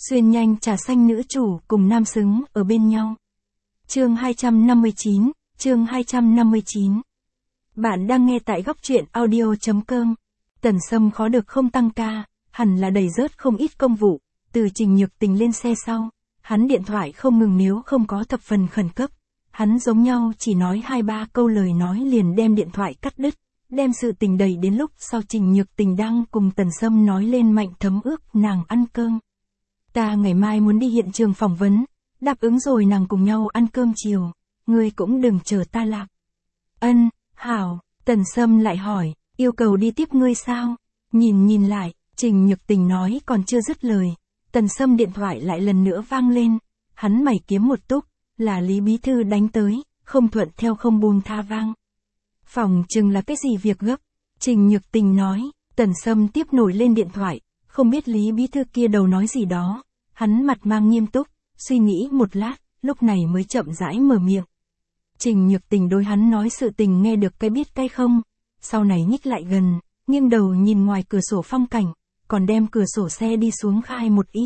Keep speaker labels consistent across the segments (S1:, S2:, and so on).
S1: Xuyên nhanh trà xanh nữ chủ cùng nam xứng ở bên nhau. Chương 259, chương 259. Bạn đang nghe tại góc truyện audio.com. Tần Sâm khó được không tăng ca, hẳn là đẩy rớt không ít công vụ, từ Trình Nhược Tình lên xe sau, hắn điện thoại không ngừng nếu không có thập phần khẩn cấp. Hắn giống nhau chỉ nói 2-3 câu lời nói liền đem điện thoại cắt đứt, đem sự tình đẩy đến lúc sau Trình Nhược Tình đang cùng Tần Sâm nói lên Mạnh Thấm ước nàng ăn cơm. Ta ngày mai muốn đi hiện trường phỏng vấn, đáp ứng rồi nàng cùng nhau ăn cơm chiều, ngươi cũng đừng chờ ta lạc. Ân, hảo, Tần Sâm lại hỏi, yêu cầu đi tiếp ngươi sao? Nhìn lại, Trình Nhược Tình nói còn chưa dứt lời, Tần Sâm điện thoại lại lần nữa vang lên, hắn mày kiếm một túc, là Lý Bí Thư đánh tới, không thuận theo không buông tha vang. Phòng chừng là cái gì việc gấp, Trình Nhược Tình nói, Tần Sâm tiếp nổi lên điện thoại, không biết Lý Bí Thư kia đầu nói gì đó, hắn mặt mang nghiêm túc, suy nghĩ một lát, lúc này mới chậm rãi mở miệng. Trình Nhược Tình đối hắn nói sự tình nghe được cái biết cái không, sau này nhích lại gần, nghiêng đầu nhìn ngoài cửa sổ phong cảnh, còn đem cửa sổ xe đi xuống khai một ít.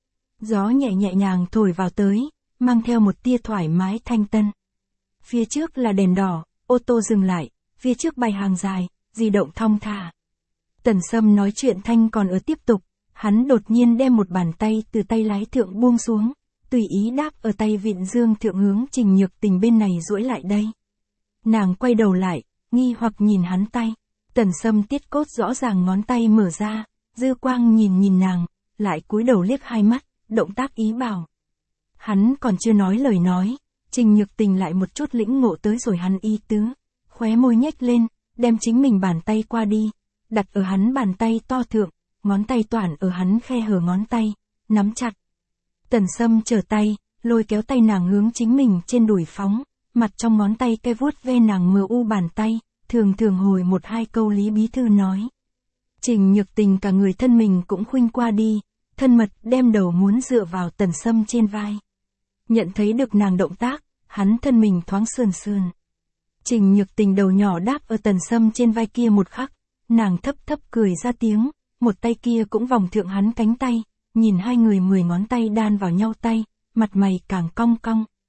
S1: Gió nhẹ nhàng thổi vào tới, mang theo một tia thoải mái thanh tân. Phía trước là đèn đỏ, ô tô dừng lại, phía trước bày hàng dài, di động thong thả. Tần Sâm nói chuyện thanh còn ở tiếp tục, hắn đột nhiên đem một bàn tay từ tay lái thượng buông xuống, tùy ý đáp ở tay vịn dương thượng hướng Trình Nhược Tình bên này duỗi lại đây. Nàng quay đầu lại, nghi hoặc nhìn hắn tay, Tần Sâm tiết cốt rõ ràng ngón tay mở ra, dư quang nhìn nàng, lại cúi đầu liếc hai mắt, động tác ý bảo. Hắn còn chưa nói lời nói, Trình Nhược Tình lại một chút lĩnh ngộ tới rồi hắn ý tứ, khóe môi nhếch lên, đem chính mình bàn tay qua đi, đặt ở hắn bàn tay to thượng, ngón tay toản ở hắn khe hở ngón tay, nắm chặt. Tần Sâm trở tay, lôi kéo tay nàng hướng chính mình trên đùi phóng, mặt trong ngón tay cái vuốt ve nàng mờ u bàn tay, thường hồi 1-2 câu Lý Bí Thư nói. Trình Nhược Tình cả người thân mình cũng khuynh qua đi, thân mật đem đầu muốn dựa vào Tần Sâm trên vai. Nhận thấy được nàng động tác, hắn thân mình thoáng sườn. Trình Nhược Tình đầu nhỏ đáp ở Tần Sâm trên vai kia một khắc, nàng thấp cười ra tiếng, một tay kia cũng vòng thượng hắn cánh tay, nhìn hai người 10 ngón tay đan vào nhau tay, mặt mày càng cong.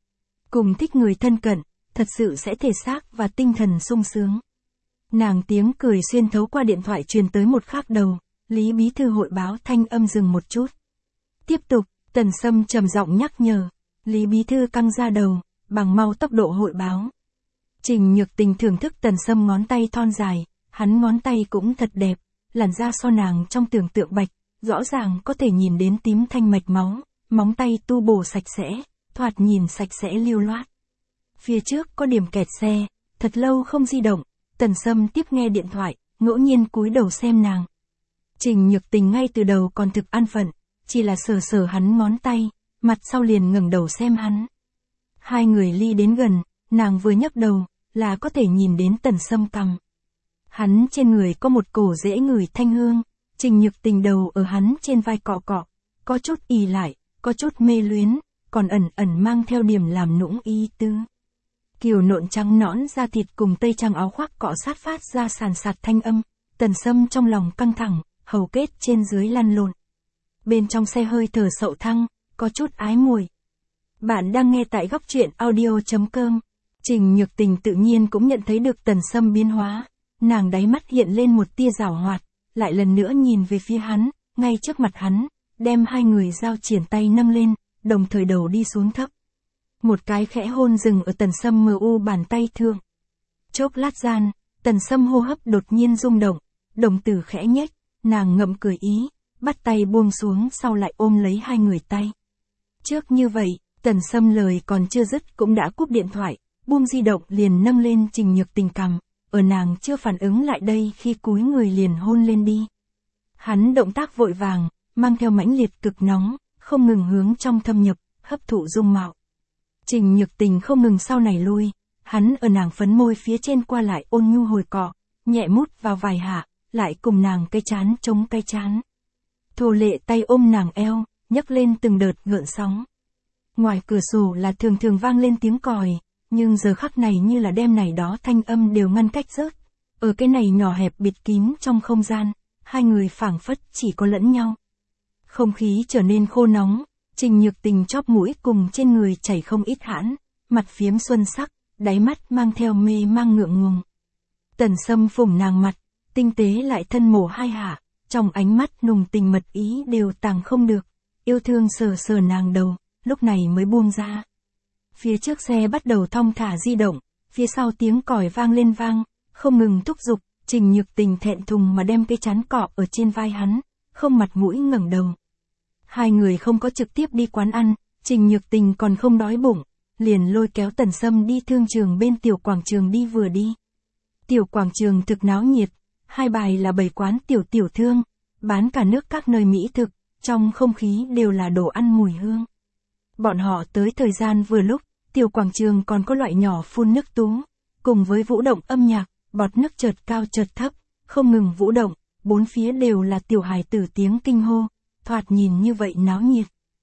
S1: Cùng thích người thân cận, thật sự sẽ thể xác và tinh thần sung sướng. Nàng tiếng cười xuyên thấu qua điện thoại truyền tới một khác đầu, Lý Bí Thư hội báo thanh âm dừng một chút. Tiếp tục, Tần Sâm trầm giọng nhắc nhở, Lý Bí Thư căng ra đầu, bằng mau tốc độ hội báo. Trình Nhược Tình thưởng thức Tần Sâm ngón tay thon dài, hắn ngón tay cũng thật đẹp, làn da so nàng trong tưởng tượng bạch, rõ ràng có thể nhìn đến tím thanh mạch máu, móng tay tu bổ sạch sẽ, thoạt nhìn sạch sẽ lưu loát. Phía trước có điểm kẹt xe, thật lâu không di động, Tần Sâm tiếp nghe điện thoại, ngẫu nhiên cúi đầu xem nàng. Trình Nhược Tình ngay từ đầu còn thực an phận, chỉ là sờ hắn ngón tay, mặt sau liền ngẩng đầu xem hắn. Hai người ly đến gần, nàng vừa nhấc đầu, là có thể nhìn đến Tần Sâm cằm. Hắn trên người có một cổ dễ ngửi thanh hương, Trình Nhược Tình đầu ở hắn trên vai cọ, có chút ì lại, có chút mê luyến, còn ẩn mang theo điểm làm nũng ý tứ. Kiều nộn trắng nõn da thịt cùng tây trang áo khoác cọ sát phát ra sàn sạt thanh âm, Tần Sâm trong lòng căng thẳng, hầu kết trên dưới lăn lộn. Bên trong xe hơi thở sậu thăng, có chút ái mùi. Bạn đang nghe tại góc truyện audio.com. Trình Nhược Tình tự nhiên cũng nhận thấy được Tần Sâm biến hóa, nàng đáy mắt hiện lên một tia giảo hoạt, lại lần nữa nhìn về phía hắn, ngay trước mặt hắn, đem hai người giao triển tay nâng lên, đồng thời đầu đi xuống thấp. Một cái khẽ hôn dừng ở Tần Sâm mờ u bàn tay thượng. Chốc lát gian, Tần Sâm hô hấp đột nhiên rung động, đồng tử khẽ nhếch, nàng ngậm cười ý, bắt tay buông xuống sau lại ôm lấy hai người tay. Trước như vậy, Tần Sâm lời còn chưa dứt cũng đã cúp điện thoại, buông di động liền nâng lên Trình Nhược Tình cằm, ở nàng chưa phản ứng lại đây khi cúi người liền hôn lên đi. Hắn động tác vội vàng, mang theo mãnh liệt cực nóng, không ngừng hướng trong thâm nhập, hấp thụ dung mạo. Trình Nhược Tình không ngừng sau này lui, hắn ở nàng phấn môi phía trên qua lại ôn nhu hồi cọ, nhẹ mút vào vài hạ, lại cùng nàng cái chán chống cái chán. Thô lệ tay ôm nàng eo, nhấc lên từng đợt gợn sóng. Ngoài cửa sổ là thường vang lên tiếng còi, nhưng giờ khắc này như là đêm này đó thanh âm đều ngăn cách rớt. Ở cái này nhỏ hẹp bịt kín trong không gian, hai người phảng phất chỉ có lẫn nhau. Không khí trở nên khô nóng, Trình Nhược Tình chóp mũi cùng trên người chảy không ít hãn, mặt phiếm xuân sắc, đáy mắt mang theo mê mang ngượng ngùng. Tần Sâm phủng nàng mặt, tinh tế lại thân mổ hai hạ, trong ánh mắt nùng tình mật ý đều tàng không được, yêu thương sờ sờ nàng đầu, lúc này mới buông ra. Phía trước xe bắt đầu thong thả di động, phía sau tiếng còi vang lên không ngừng thúc giục, Trình Nhược Tình thẹn thùng mà đem cái chán cọ ở trên vai hắn, không mặt mũi ngẩng đầu. Hai người không có trực tiếp đi quán ăn, Trình Nhược Tình còn không đói bụng, liền lôi kéo Tần Sâm đi thương trường bên tiểu quảng trường đi vừa đi. Tiểu quảng trường thực náo nhiệt, hai bài là 7 quán tiểu thương, bán cả nước các nơi mỹ thực, trong không khí đều là đồ ăn mùi hương. Bọn họ tới thời gian vừa lúc, tiểu quảng trường còn có loại nhỏ phun nước tú, cùng với vũ động âm nhạc, bọt nước chợt cao chợt thấp, không ngừng vũ động, bốn phía đều là tiểu hài tử tiếng kinh hô, thoạt nhìn như vậy náo nhiệt.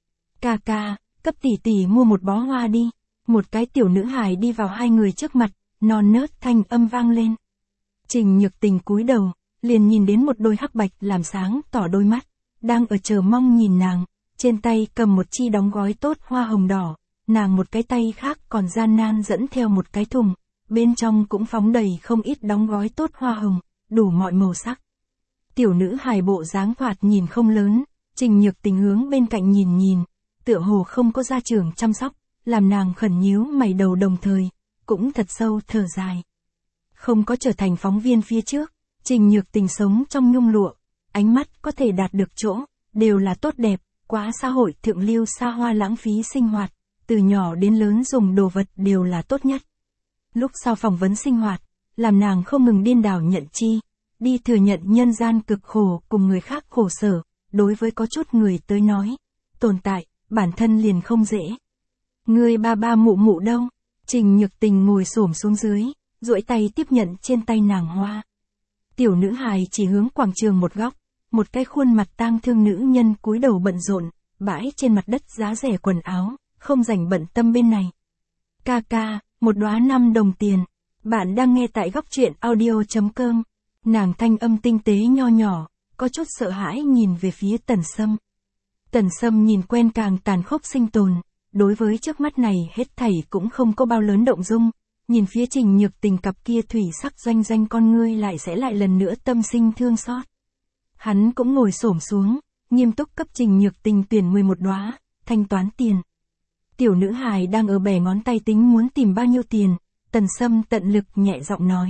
S1: Ca ca, cấp tỷ tỷ mua một bó hoa đi, một cái tiểu nữ hài đi vào hai người trước mặt, non nớt thanh âm vang lên. Trình Nhược Tình cúi đầu, liền nhìn đến một đôi hắc bạch làm sáng tỏ đôi mắt, đang ở chờ mong nhìn nàng, trên tay cầm một chi đóng gói tốt hoa hồng đỏ, nàng một cái tay khác còn gian nan dẫn theo một cái thùng, bên trong cũng phóng đầy không ít đóng gói tốt hoa hồng, đủ mọi màu sắc. Tiểu nữ hài bộ dáng thoạt nhìn không lớn, Trình Nhược Tình hướng bên cạnh nhìn, tựa hồ không có gia trưởng chăm sóc, làm nàng khẩn nhíu mày đầu đồng thời, cũng thật sâu thở dài. Không có trở thành phóng viên phía trước, Trình Nhược Tình sống trong nhung lụa, ánh mắt có thể đạt được chỗ, đều là tốt đẹp, quá xã hội thượng lưu xa hoa lãng phí sinh hoạt, từ nhỏ đến lớn dùng đồ vật đều là tốt nhất. Lúc sau phỏng vấn sinh hoạt, làm nàng không ngừng điên đảo nhận chi, đi thừa nhận nhân gian cực khổ cùng người khác khổ sở, đối với có chút người tới nói, tồn tại, bản thân liền không dễ. Người ba mụ mụ đâu? Trình Nhược Tình ngồi xổm xuống dưới, duỗi tay tiếp nhận trên tay nàng hoa. Tiểu nữ hài chỉ hướng quảng trường một góc, một cái khuôn mặt tang thương nữ nhân cúi đầu bận rộn, bãi trên mặt đất giá rẻ quần áo, không rảnh bận tâm bên này. Ca ca, một đóa 5 đồng tiền. Bạn đang nghe tại góc truyện audio.com. Nàng thanh âm tinh tế nho nhỏ, có chút sợ hãi nhìn về phía Tần Sâm. Tần Sâm nhìn quen càng tàn khốc sinh tồn, đối với trước mắt này hết thảy cũng không có bao lớn động dung, nhìn phía Trình Nhược Tình cặp kia thủy sắc doanh con ngươi lại lần nữa tâm sinh thương xót. Hắn cũng ngồi xổm xuống, nghiêm túc cấp Trình Nhược Tình tuyển 11 đóa, thanh toán tiền. Tiểu nữ hài đang ở bẻ ngón tay tính muốn tìm bao nhiêu tiền, Tần Sâm tận lực nhẹ giọng nói.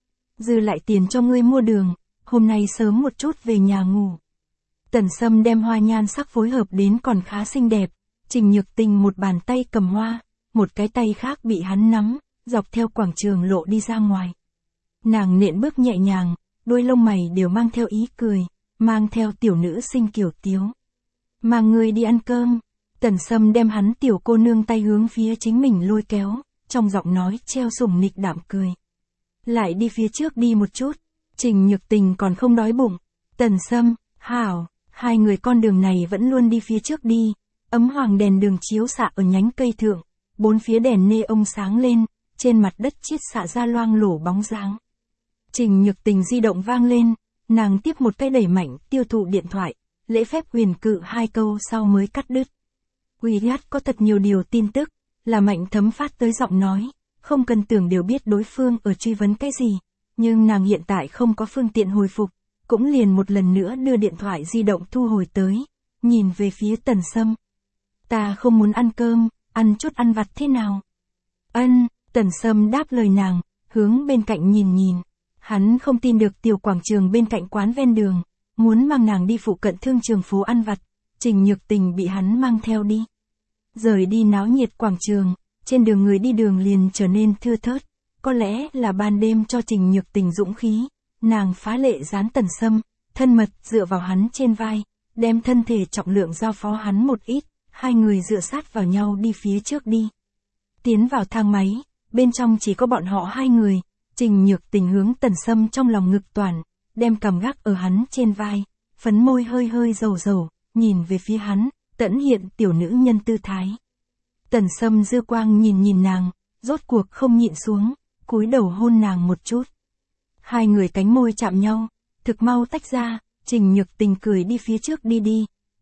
S1: Dư lại tiền cho ngươi mua đường, hôm nay sớm một chút về nhà ngủ. Tần Sâm đem hoa nhan sắc phối hợp đến còn khá xinh đẹp, Trình Nhược Tình một bàn tay cầm hoa, một cái tay khác bị hắn nắm, dọc theo quảng trường lộ đi ra ngoài. Nàng nện bước nhẹ nhàng, đôi lông mày đều mang theo ý cười, mang theo tiểu nữ sinh kiểu tiếu. Mang ngươi đi ăn cơm. Tần Sâm đem hắn tiểu cô nương tay hướng phía chính mình lôi kéo, trong giọng nói treo sủng nịch đạm cười. Lại đi phía trước đi một chút, Trình Nhược Tình còn không đói bụng. Tần Sâm, hảo, hai người con đường này vẫn luôn đi phía trước đi, ấm hoàng đèn đường chiếu xạ ở nhánh cây thượng, bốn phía đèn nê ông sáng lên, trên mặt đất chiết xạ ra loang lổ bóng dáng. Trình Nhược Tình di động vang lên, nàng tiếp một cái đẩy mạnh tiêu thụ điện thoại, lễ phép huyền cự 2 câu sau mới cắt đứt. WeChat có thật nhiều điều tin tức, là Mạnh Thấm phát tới giọng nói, không cần tưởng đều biết đối phương ở truy vấn cái gì, nhưng nàng hiện tại không có phương tiện hồi phục, cũng liền một lần nữa đưa điện thoại di động thu hồi tới, nhìn về phía Tần Sâm. Ta không muốn ăn cơm, ăn chút ăn vặt thế nào? Ân, Tần Sâm đáp lời nàng, hướng bên cạnh nhìn. Hắn không tin được tiểu quảng trường bên cạnh quán ven đường, muốn mang nàng đi phụ cận thương trường phố ăn vặt, Trình Nhược Tình bị hắn mang theo đi. Rời đi náo nhiệt quảng trường, trên đường người đi đường liền trở nên thưa thớt, có lẽ là ban đêm cho Trình Nhược Tình dũng khí, nàng phá lệ dán Tần Sâm, thân mật dựa vào hắn trên vai, đem thân thể trọng lượng giao phó hắn một ít, hai người dựa sát vào nhau đi phía trước đi. Tiến vào thang máy, bên trong chỉ có bọn họ hai người, Trình Nhược Tình hướng Tần Sâm trong lòng ngực toàn, đem cằm gác ở hắn trên vai, phấn môi hơi dầu, nhìn về phía hắn, tẫn hiện tiểu nữ nhân tư thái. Tần Sâm dư quang nhìn nàng, rốt cuộc không nhịn xuống, cúi đầu hôn nàng một chút. Hai người cánh môi chạm nhau, thực mau tách ra, Trình Nhược Tình cười đi phía trước đi,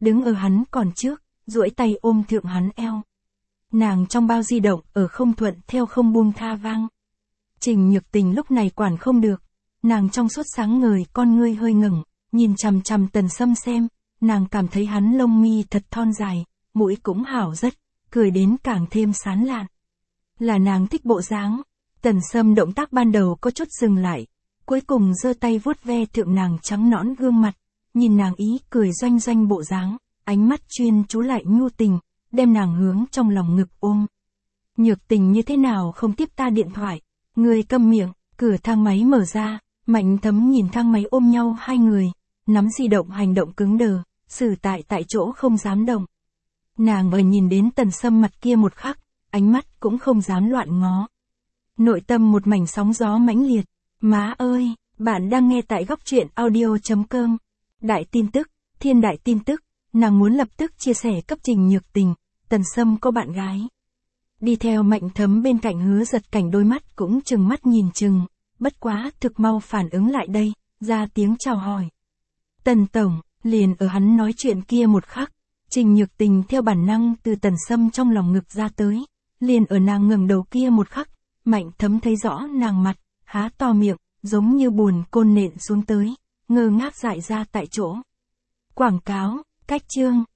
S1: đứng ở hắn còn trước, duỗi tay ôm thượng hắn eo. Nàng trong bao di động ở không thuận theo không buông tha vang. Trình Nhược Tình lúc này quản không được, nàng trong suốt sáng ngời con ngươi hơi ngẩng, nhìn chằm chằm Tần Sâm xem, nàng cảm thấy hắn lông mi thật thon dài, mũi cũng hảo rất, cười đến càng thêm sán lạn. Là nàng thích bộ dáng. Tần Sâm động tác ban đầu có chút dừng lại, cuối cùng giơ tay vuốt ve thượng nàng trắng nõn gương mặt, nhìn nàng ý cười doanh doanh bộ dáng, ánh mắt chuyên chú lại nhu tình, đem nàng hướng trong lòng ngực ôm. Nhược Tình như thế nào không tiếp ta điện thoại, người câm miệng, cửa thang máy mở ra, Mạnh Thấm nhìn thang máy ôm nhau hai người, nắm di động hành động cứng đờ, xử tại chỗ không dám động. Nàng ở nhìn đến Tần Sâm mặt kia một khắc, ánh mắt cũng không dám loạn ngó. Nội tâm một mảnh sóng gió mãnh liệt. Má ơi, bạn đang nghe tại góc truyện audio.com. Đại tin tức, thiên đại tin tức, nàng muốn lập tức chia sẻ cấp Trình Nhược Tình, Tần Sâm có bạn gái. Đi theo Mạnh Thấm bên cạnh Hứa Giật Cảnh đôi mắt cũng trừng mắt nhìn chừng, bất quá thực mau phản ứng lại đây, ra tiếng chào hỏi. Tần Tổng, liền ở hắn nói chuyện kia một khắc, Trình Nhược Tình theo bản năng từ Tần Sâm trong lòng ngực ra tới, liền ở nàng ngẩng đầu kia một khắc, Mạnh Thấm thấy rõ nàng mặt, há to miệng, giống như buồn côn nện xuống tới, ngơ ngác dại ra tại chỗ. Quảng cáo, cách chương.